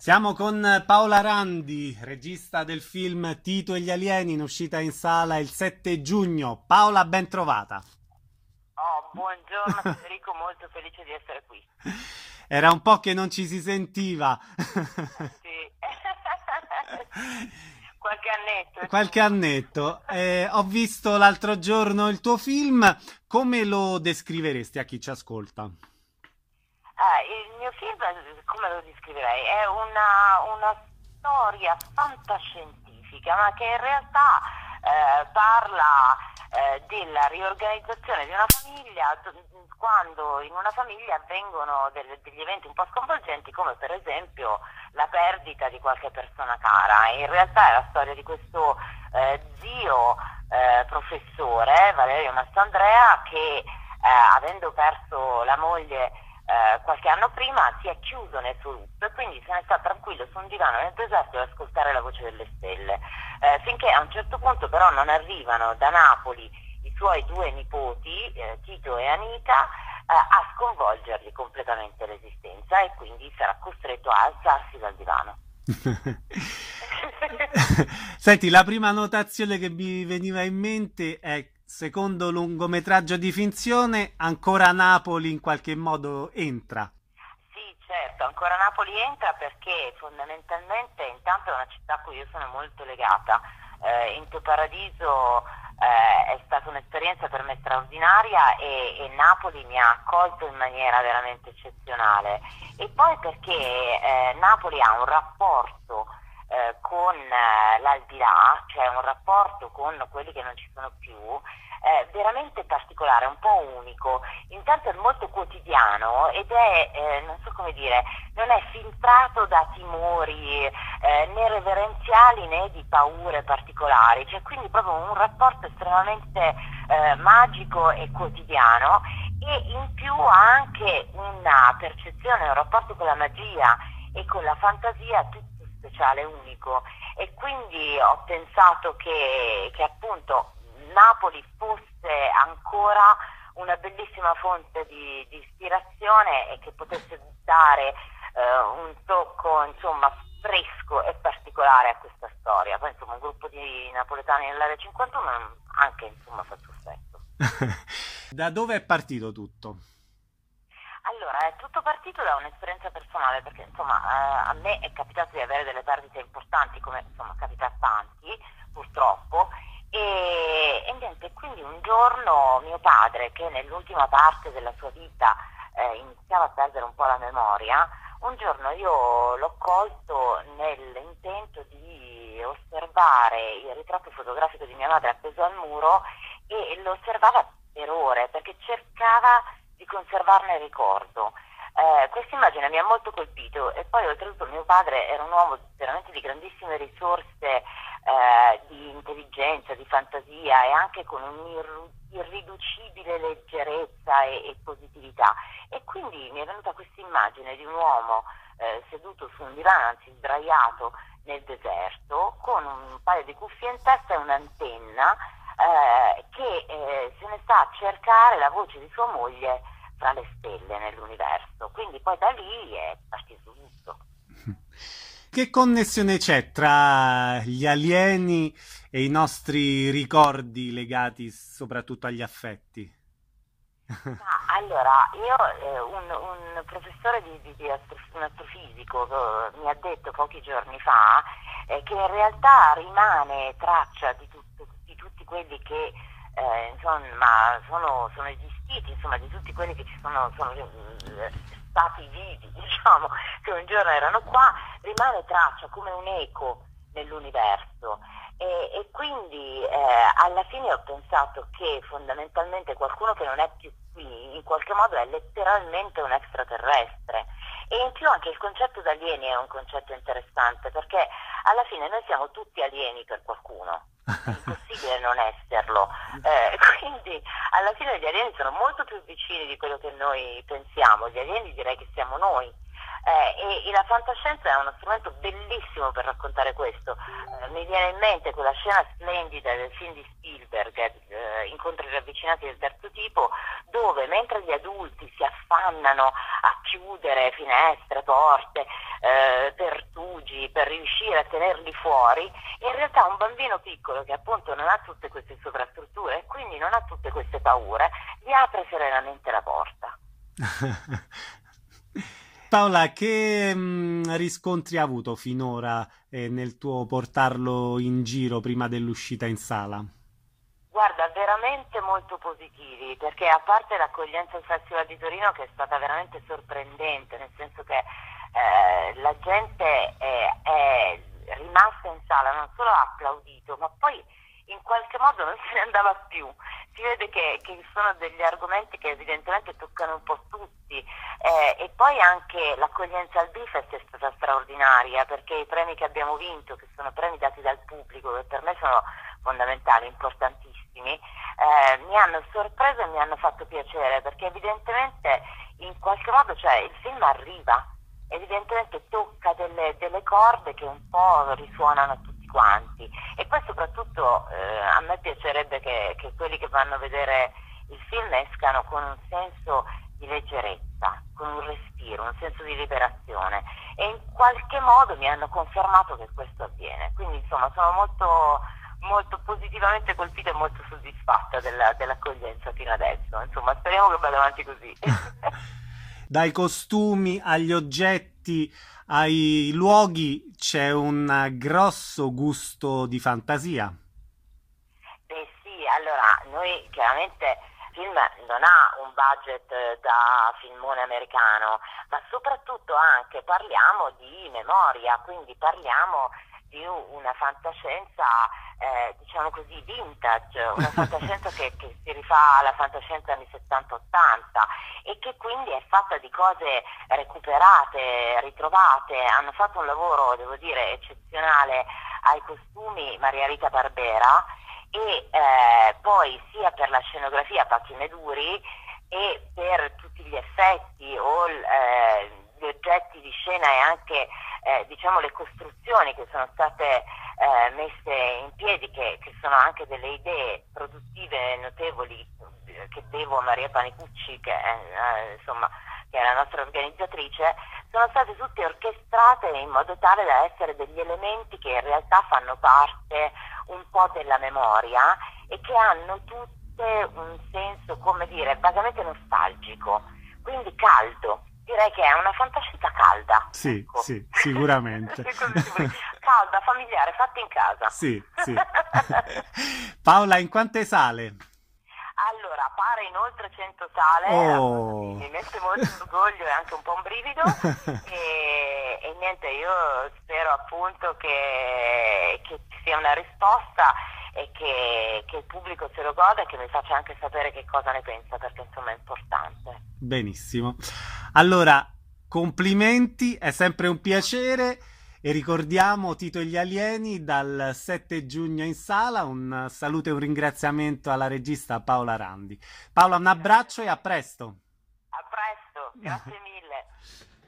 Siamo con Paola Randi, regista del film Tito e gli alieni, in uscita in sala il 7 giugno. Paola, ben trovata. Oh, buongiorno Federico, molto felice di essere qui. Era un po' che non ci si sentiva. Sì. Qualche annetto, Qualche insomma. annetto. Ho visto l'altro giorno il tuo film. Come lo descriveresti a chi ci ascolta? Il mio film, come lo descriverei? È una storia fantascientifica, ma che in realtà parla della riorganizzazione di una famiglia, quando in una famiglia avvengono degli eventi un po' sconvolgenti, come per esempio la perdita di qualche persona cara. In realtà è la storia di questo zio professore, Valerio Mastandrea, che avendo perso la moglie qualche anno prima, si è chiuso nel suo lutto e quindi se ne sta tranquillo su un divano nel deserto ad ascoltare la voce delle stelle, finché a un certo punto però non arrivano da Napoli i suoi due nipoti, Tito e Anita, a sconvolgergli completamente l'esistenza, e quindi sarà costretto a alzarsi dal divano. Senti, la prima notazione che mi veniva in mente è: secondo lungometraggio di finzione, ancora Napoli in qualche modo entra. Sì, certo, ancora Napoli entra perché fondamentalmente intanto è una città a cui io sono molto legata. Into Paradiso è stata un'esperienza per me straordinaria, e Napoli mi ha accolto in maniera veramente eccezionale. E poi perché Napoli ha un rapporto con l'aldilà, cioè un rapporto con quelli che non ci sono più, veramente particolare, un po' unico. Intanto è molto quotidiano ed è, non so come dire, non è filtrato da timori né reverenziali né di paure particolari, c'è quindi proprio un rapporto estremamente magico e quotidiano, e in più ha anche una percezione, un rapporto con la magia e con la fantasia tutto speciale, unico. E quindi ho pensato che appunto Napoli fosse ancora una bellissima fonte di ispirazione, e che potesse dare un tocco, insomma, fresco e particolare a questa storia. Poi insomma un gruppo di napoletani nell'area 51 anche insomma fa il suo effetto. Da dove è partito tutto? Allora, è tutto partito da un'esperienza personale, perché insomma a me è capitato di avere delle perdite importanti, come insomma capita a tanti, purtroppo, e niente, quindi un giorno mio padre, che nell'ultima parte della sua vita iniziava a perdere un po' la memoria, un giorno io l'ho colto nell'intento di osservare il ritratto fotografico di mia madre appeso al muro, e lo osservava per ore perché cercava di conservarne il ricordo. Questa immagine mi ha molto colpito, e poi oltretutto mio padre era un uomo veramente di grandissime risorse di intelligenza, di fantasia, e anche con un'irriducibile leggerezza e positività. E quindi mi è venuta questa immagine di un uomo seduto su un divano, anzi sdraiato nel deserto, con un paio di cuffie in testa e un'antenna, che se ne sta a cercare la voce di sua moglie tra le stelle nell'universo. Quindi poi da lì è partito tutto. Che connessione c'è tra gli alieni e i nostri ricordi legati soprattutto agli affetti? Ma allora, io, un professore un astrofisico mi ha detto pochi giorni fa che in realtà rimane traccia di tutti quelli che insomma sono esistiti, insomma di tutti quelli che ci sono stati vivi, diciamo, che un giorno erano qua, rimane traccia come un eco nell'universo. E quindi alla fine ho pensato che fondamentalmente qualcuno che non è più qui in qualche modo è letteralmente un extraterrestre. E in più anche il concetto d'alieni è un concetto interessante, perché alla fine noi siamo tutti alieni per qualcuno. è impossibile non esserlo. Quindi alla fine gli alieni sono molto più vicini di quello che noi pensiamo, gli alieni direi che siamo noi. E la fantascienza è uno strumento bellissimo per raccontare questo. Mi viene in mente quella scena splendida del film di Spielberg, Incontri ravvicinati del terzo tipo, dove mentre gli adulti si affannano a chiudere finestre, porte, pertugi per riuscire a tenerli fuori, in realtà un bambino piccolo che appunto non ha tutte queste sovrastrutture e quindi non ha tutte queste paure, gli apre serenamente la porta. Paola, che riscontri hai avuto finora nel tuo portarlo in giro prima dell'uscita in sala? Guarda, veramente molto positivi, perché a parte l'accoglienza al Festival di Torino che è stata veramente sorprendente, nel senso che la gente è rimasta in sala, non solo ha applaudito, ma poi in qualche modo non se ne andava più. Si vede che sono degli argomenti che evidentemente toccano un po' tutti, e poi anche l'accoglienza al Bifest è stata straordinaria, perché i premi che abbiamo vinto, che sono premi dati dal pubblico, che per me sono fondamentali, importantissimi, mi hanno sorpreso e mi hanno fatto piacere, perché evidentemente in qualche modo, cioè, il film arriva, evidentemente tocca delle corde che un po' risuonano a tutti quanti, e poi soprattutto a me piacerebbe che quelli che vanno a vedere il film escano con un senso di leggerezza, con un respiro, un senso di liberazione, e in qualche modo mi hanno confermato che questo avviene, quindi insomma sono molto positivamente colpita e molto soddisfatta dell'accoglienza fino adesso. Insomma, speriamo che vada avanti così. Dai costumi agli oggetti, ai luoghi, c'è un grosso gusto di fantasia. Beh sì, allora noi chiaramente il film non ha un budget da filmone americano, ma soprattutto anche parliamo di memoria, quindi parliamo di una fantascienza diciamo così vintage, una fantascienza che si rifà alla fantascienza anni 70-80 e che quindi è fatta di cose recuperate, ritrovate. Hanno fatto un lavoro, devo dire, eccezionale ai costumi Maria Rita Barbera, e poi sia per la scenografia Pacchi Meduri e per tutti gli effetti o gli oggetti di scena e anche diciamo le costruzioni che sono state messe in piedi, che sono anche delle idee produttive notevoli che devo a Maria Panicucci, che è, insomma, che è la nostra organizzatrice. Sono state tutte orchestrate in modo tale da essere degli elementi che in realtà fanno parte un po' della memoria e che hanno tutte un senso, come dire, vagamente nostalgico, quindi caldo. Direi che è una fantascienza calda, Sì, ecco. sì, sicuramente. Calda, familiare, fatta in casa. Sì, sì. Paola, in quante sale? Allora, pare in oltre 100 sale, Oh. mi mette molto orgoglio e anche un po' un brivido, e niente, io spero appunto che ci sia una risposta e che il pubblico se lo goda e che mi faccia anche sapere che cosa ne pensa, perché insomma è importante. Benissimo. Allora, complimenti, è sempre un piacere e ricordiamo Tito e gli alieni dal 7 giugno in sala. Un saluto e un ringraziamento alla regista Paola Randi. Paola, un abbraccio e a presto. A presto, grazie mille.